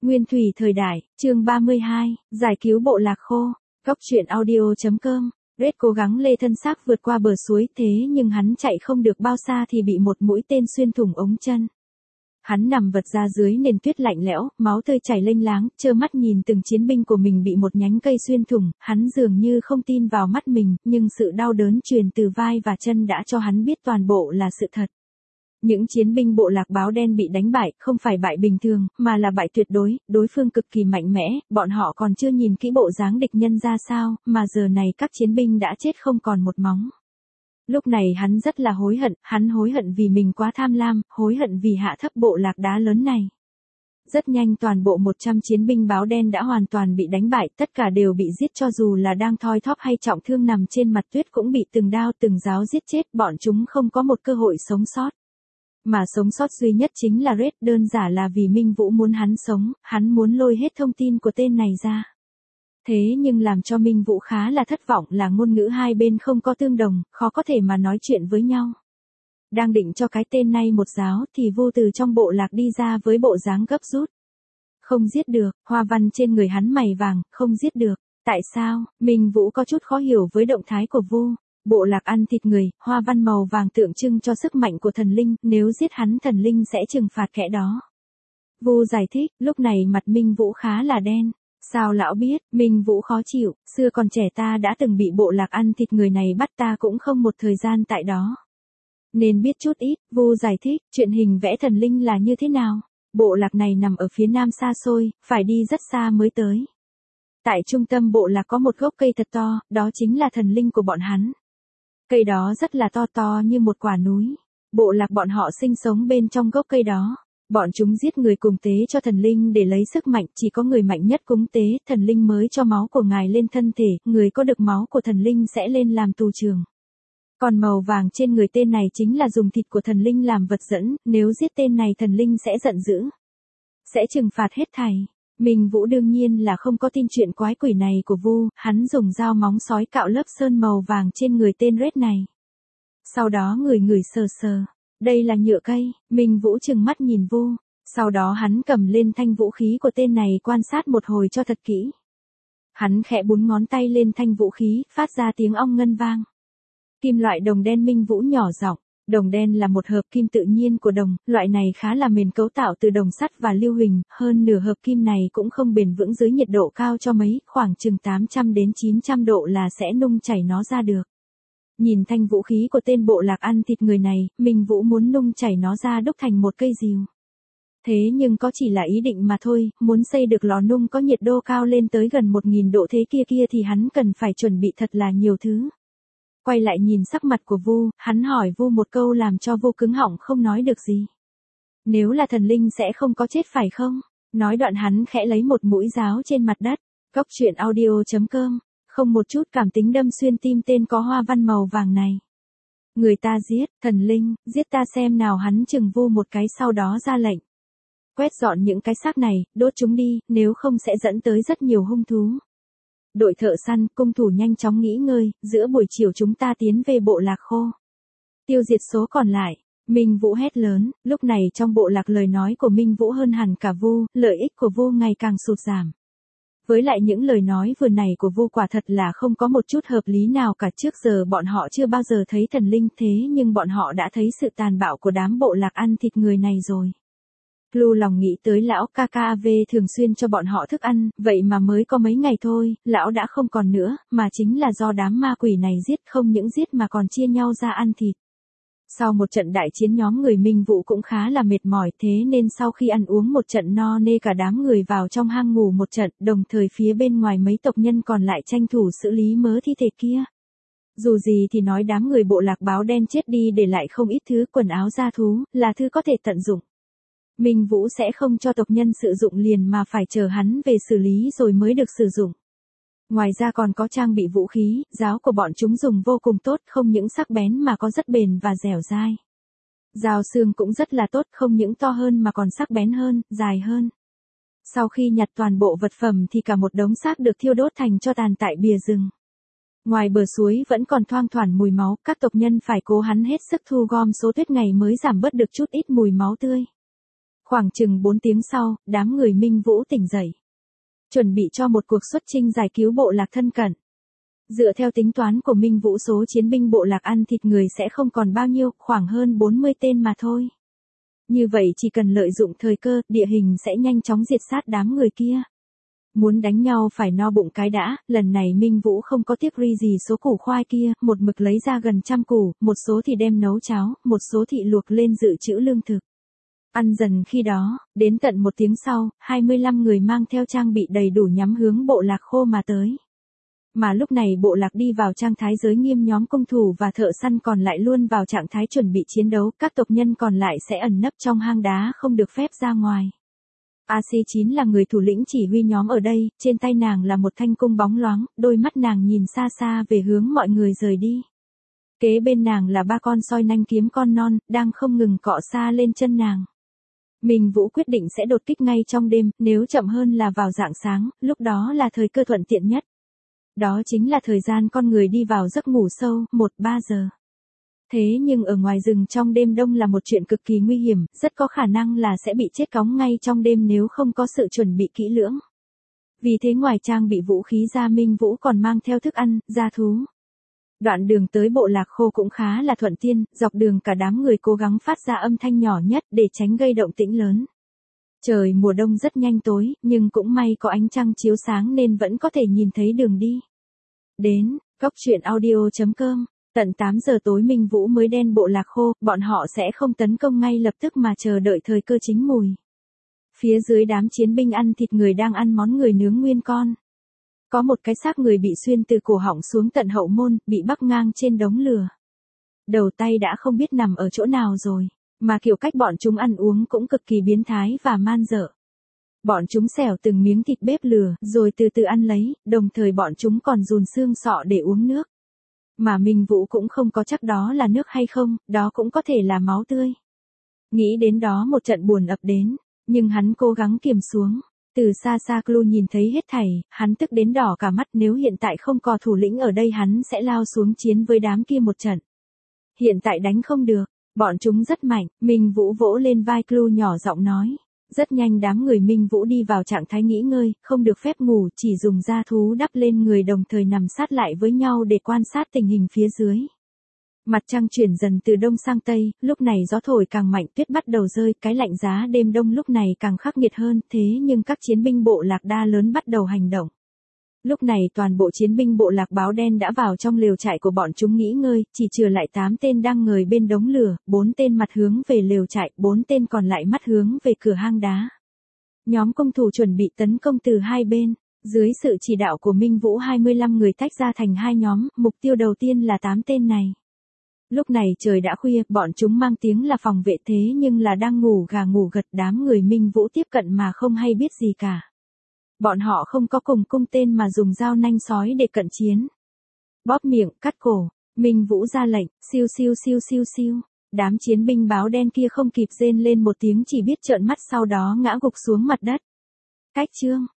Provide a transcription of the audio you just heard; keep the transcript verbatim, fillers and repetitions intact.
Nguyên thủy thời đại, chương ba mươi hai, giải cứu bộ lạc khô. Góc truyện audio.com. Red cố gắng lê thân xác vượt qua bờ suối, thế nhưng hắn chạy không được bao xa thì bị một mũi tên xuyên thủng ống chân. Hắn nằm vật ra dưới nền tuyết lạnh lẽo, máu tươi chảy lênh láng, trơ mắt nhìn từng chiến binh của mình bị một nhánh cây xuyên thủng, hắn dường như không tin vào mắt mình, nhưng sự đau đớn truyền từ vai và chân đã cho hắn biết toàn bộ là sự thật. Những chiến binh bộ lạc báo đen bị đánh bại, không phải bại bình thường, mà là bại tuyệt đối, đối phương cực kỳ mạnh mẽ, bọn họ còn chưa nhìn kỹ bộ dáng địch nhân ra sao, mà giờ này các chiến binh đã chết không còn một móng. Lúc này hắn rất là hối hận, hắn hối hận vì mình quá tham lam, hối hận vì hạ thấp bộ lạc đá lớn này. Rất nhanh toàn bộ một trăm chiến binh báo đen đã hoàn toàn bị đánh bại, tất cả đều bị giết, cho dù là đang thoi thóp hay trọng thương nằm trên mặt tuyết cũng bị từng đao từng giáo giết chết, bọn chúng không có một cơ hội sống sót. Mà sống sót duy nhất chính là Red, đơn giản là vì Minh Vũ muốn hắn sống, hắn muốn lôi hết thông tin của tên này ra. Thế nhưng làm cho Minh Vũ khá là thất vọng là ngôn ngữ hai bên không có tương đồng, khó có thể mà nói chuyện với nhau. Đang định cho cái tên này một giáo thì Vu từ trong bộ lạc đi ra với bộ dáng gấp rút. Không giết được, hoa văn trên người hắn mày vàng, không giết được. Tại sao? Minh Vũ có chút khó hiểu với động thái của Vu. Bộ lạc ăn thịt người, hoa văn màu vàng tượng trưng cho sức mạnh của thần linh, nếu giết hắn thần linh sẽ trừng phạt kẻ đó. Vu giải thích, lúc này mặt Minh Vũ khá là đen. Sao lão biết? Minh Vũ khó chịu, xưa còn trẻ ta đã từng bị bộ lạc ăn thịt người này bắt, ta cũng không một thời gian tại đó. Nên biết chút ít. Vu giải thích, chuyện hình vẽ thần linh là như thế nào? Bộ lạc này nằm ở phía nam xa xôi, phải đi rất xa mới tới. Tại trung tâm bộ lạc có một gốc cây thật to, đó chính là thần linh của bọn hắn. Cây đó rất là to to như một quả núi. Bộ lạc bọn họ sinh sống bên trong gốc cây đó. Bọn chúng giết người cùng tế cho thần linh để lấy sức mạnh, chỉ có người mạnh nhất cúng tế, thần linh mới cho máu của ngài lên thân thể, người có được máu của thần linh sẽ lên làm tù trưởng. Còn màu vàng trên người tên này chính là dùng thịt của thần linh làm vật dẫn, nếu giết tên này thần linh sẽ giận dữ. Sẽ trừng phạt hết thảy. Minh Vũ đương nhiên là không có tin chuyện quái quỷ này của Vu, hắn dùng dao móng sói cạo lớp sơn màu vàng trên người tên Red này. Sau đó ngửi ngửi sờ sờ, đây là nhựa cây, Minh Vũ trừng mắt nhìn Vu, sau đó hắn cầm lên thanh vũ khí của tên này quan sát một hồi cho thật kỹ. Hắn khẽ búng ngón tay lên thanh vũ khí, phát ra tiếng ong ngân vang. Kim loại đồng đen. Minh Vũ nhỏ giọng. Đồng đen là một hợp kim tự nhiên của đồng, loại này khá là mềm, cấu tạo từ đồng sắt và lưu huỳnh, hơn nửa hợp kim này cũng không bền vững dưới nhiệt độ cao cho mấy, khoảng chừng tám trăm đến chín trăm độ là sẽ nung chảy nó ra được. Nhìn thanh vũ khí của tên bộ lạc ăn thịt người này, Minh Vũ muốn nung chảy nó ra đúc thành một cây rìu. Thế nhưng có chỉ là ý định mà thôi, muốn xây được lò nung có nhiệt độ cao lên tới gần một nghìn độ thế kia kia thì hắn cần phải chuẩn bị thật là nhiều thứ. Quay lại nhìn sắc mặt của Vu, hắn hỏi Vu một câu làm cho Vu cứng họng không nói được gì. Nếu là thần linh sẽ không có chết phải không? Nói đoạn hắn khẽ lấy một mũi giáo trên mặt đất. Góc truyện audio.com. Không một chút cảm tính đâm xuyên tim tên có hoa văn màu vàng này. Người ta giết, thần linh, giết ta xem nào, hắn chừng Vu một cái sau đó ra lệnh. Quét dọn những cái xác này, đốt chúng đi, nếu không sẽ dẫn tới rất nhiều hung thú. Đội thợ săn, cung thủ nhanh chóng nghỉ ngơi, giữa buổi chiều chúng ta tiến về bộ lạc khô. Tiêu diệt số còn lại. Minh Vũ hét lớn, lúc này trong bộ lạc lời nói của Minh Vũ hơn hẳn cả Vu, lợi ích của Vu ngày càng sụt giảm. Với lại những lời nói vừa này của Vu quả thật là không có một chút hợp lý nào cả, trước giờ bọn họ chưa bao giờ thấy thần linh thế nhưng bọn họ đã thấy sự tàn bạo của đám bộ lạc ăn thịt người này rồi. Lưu lòng nghĩ tới lão ca ca vê thường xuyên cho bọn họ thức ăn, vậy mà mới có mấy ngày thôi, lão đã không còn nữa, mà chính là do đám ma quỷ này giết, không những giết mà còn chia nhau ra ăn thịt. Sau một trận đại chiến nhóm người Minh Vũ cũng khá là mệt mỏi, thế nên sau khi ăn uống một trận no nê cả đám người vào trong hang ngủ một trận, đồng thời phía bên ngoài mấy tộc nhân còn lại tranh thủ xử lý mớ thi thể kia. Dù gì thì nói đám người bộ lạc báo đen chết đi để lại không ít thứ quần áo gia thú, là thứ có thể tận dụng. Minh Vũ sẽ không cho tộc nhân sử dụng liền mà phải chờ hắn về xử lý rồi mới được sử dụng. Ngoài ra còn có trang bị vũ khí, giáo của bọn chúng dùng vô cùng tốt, không những sắc bén mà có rất bền và dẻo dai. Dao xương cũng rất là tốt, không những to hơn mà còn sắc bén hơn, dài hơn. Sau khi nhặt toàn bộ vật phẩm thì cả một đống xác được thiêu đốt thành tro tàn tại bìa rừng. Ngoài bờ suối vẫn còn thoang thoảng mùi máu, các tộc nhân phải cố hắn hết sức thu gom số tuyết ngày mới giảm bớt được chút ít mùi máu tươi. Khoảng chừng bốn tiếng sau, đám người Minh Vũ tỉnh dậy. Chuẩn bị cho một cuộc xuất chinh giải cứu bộ lạc thân cận. Dựa theo tính toán của Minh Vũ, số chiến binh bộ lạc ăn thịt người sẽ không còn bao nhiêu, khoảng hơn bốn mươi tên mà thôi. Như vậy chỉ cần lợi dụng thời cơ, địa hình sẽ nhanh chóng diệt sát đám người kia. Muốn đánh nhau phải no bụng cái đã, lần này Minh Vũ không có tiếc ri gì số củ khoai kia, một mực lấy ra gần trăm củ, một số thì đem nấu cháo, một số thì luộc lên dự trữ lương thực. Ăn dần khi đó, đến tận một tiếng sau, hai mươi lăm người mang theo trang bị đầy đủ nhắm hướng bộ lạc khô mà tới. Mà lúc này bộ lạc đi vào trạng thái giới nghiêm, nhóm công thủ và thợ săn còn lại luôn vào trạng thái chuẩn bị chiến đấu, các tộc nhân còn lại sẽ ẩn nấp trong hang đá không được phép ra ngoài. a xê chín là người thủ lĩnh chỉ huy nhóm ở đây, trên tay nàng là một thanh cung bóng loáng, đôi mắt nàng nhìn xa xa về hướng mọi người rời đi. Kế bên nàng là ba con soi nanh kiếm con non, đang không ngừng cọ xa lên chân nàng. Minh Vũ quyết định sẽ đột kích ngay trong đêm, nếu chậm hơn là vào rạng sáng, lúc đó là thời cơ thuận tiện nhất. Đó chính là thời gian con người đi vào giấc ngủ sâu, một ba giờ. Thế nhưng ở ngoài rừng trong đêm đông là một chuyện cực kỳ nguy hiểm, rất có khả năng là sẽ bị chết cóng ngay trong đêm nếu không có sự chuẩn bị kỹ lưỡng. Vì thế ngoài trang bị vũ khí ra, Minh Vũ còn mang theo thức ăn, gia thú. Đoạn đường tới bộ lạc khô cũng khá là thuận tiên, dọc đường cả đám người cố gắng phát ra âm thanh nhỏ nhất để tránh gây động tĩnh lớn. Trời mùa đông rất nhanh tối, nhưng cũng may có ánh trăng chiếu sáng nên vẫn có thể nhìn thấy đường đi. Đến, Cốc Truyện Audio chấm com, tận tám giờ tối Minh Vũ mới đen bộ lạc khô, bọn họ sẽ không tấn công ngay lập tức mà chờ đợi thời cơ chín mùi. Phía dưới đám chiến binh ăn thịt người đang ăn món người nướng nguyên con. Có một cái xác người bị xuyên từ cổ họng xuống tận hậu môn, bị bắc ngang trên đống lửa. Đầu tay đã không biết nằm ở chỗ nào rồi, mà kiểu cách bọn chúng ăn uống cũng cực kỳ biến thái và man dợ. Bọn chúng xẻo từng miếng thịt bếp lửa, rồi từ từ ăn lấy, đồng thời bọn chúng còn dùn xương sọ để uống nước. Mà Minh Vũ cũng không có chắc đó là nước hay không, đó cũng có thể là máu tươi. Nghĩ đến đó một trận buồn ập đến, nhưng hắn cố gắng kiềm xuống. Từ xa xa Clu nhìn thấy hết thảy, hắn tức đến đỏ cả mắt, nếu hiện tại không có thủ lĩnh ở đây hắn sẽ lao xuống chiến với đám kia một trận. Hiện tại đánh không được, bọn chúng rất mạnh, Minh Vũ vỗ lên vai Clu nhỏ giọng nói. Rất nhanh đám người Minh Vũ đi vào trạng thái nghỉ ngơi, không được phép ngủ, chỉ dùng da thú đắp lên người đồng thời nằm sát lại với nhau để quan sát tình hình phía dưới. Mặt trăng chuyển dần từ đông sang tây, lúc này gió thổi càng mạnh, tuyết bắt đầu rơi, cái lạnh giá đêm đông lúc này càng khắc nghiệt hơn, thế nhưng các chiến binh bộ lạc đa lớn bắt đầu hành động. Lúc này toàn bộ chiến binh bộ lạc báo đen đã vào trong lều trại của bọn chúng nghỉ ngơi, chỉ trừ lại tám tên đang ngồi bên đống lửa, bốn tên mặt hướng về lều trại, bốn tên còn lại mắt hướng về cửa hang đá. Nhóm công thủ chuẩn bị tấn công từ hai bên, dưới sự chỉ đạo của Minh Vũ hai mươi lăm người tách ra thành hai nhóm, mục tiêu đầu tiên là tám tên này. Lúc này trời đã khuya, bọn chúng mang tiếng là phòng vệ thế nhưng là đang ngủ gà ngủ gật, đám người Minh Vũ tiếp cận mà không hay biết gì cả. Bọn họ không có cùng cung tên mà dùng dao nanh sói để cận chiến. Bóp miệng, cắt cổ, Minh Vũ ra lệnh, siêu siêu siêu siêu siêu. Đám chiến binh báo đen kia không kịp rên lên một tiếng chỉ biết trợn mắt sau đó ngã gục xuống mặt đất. Cách chương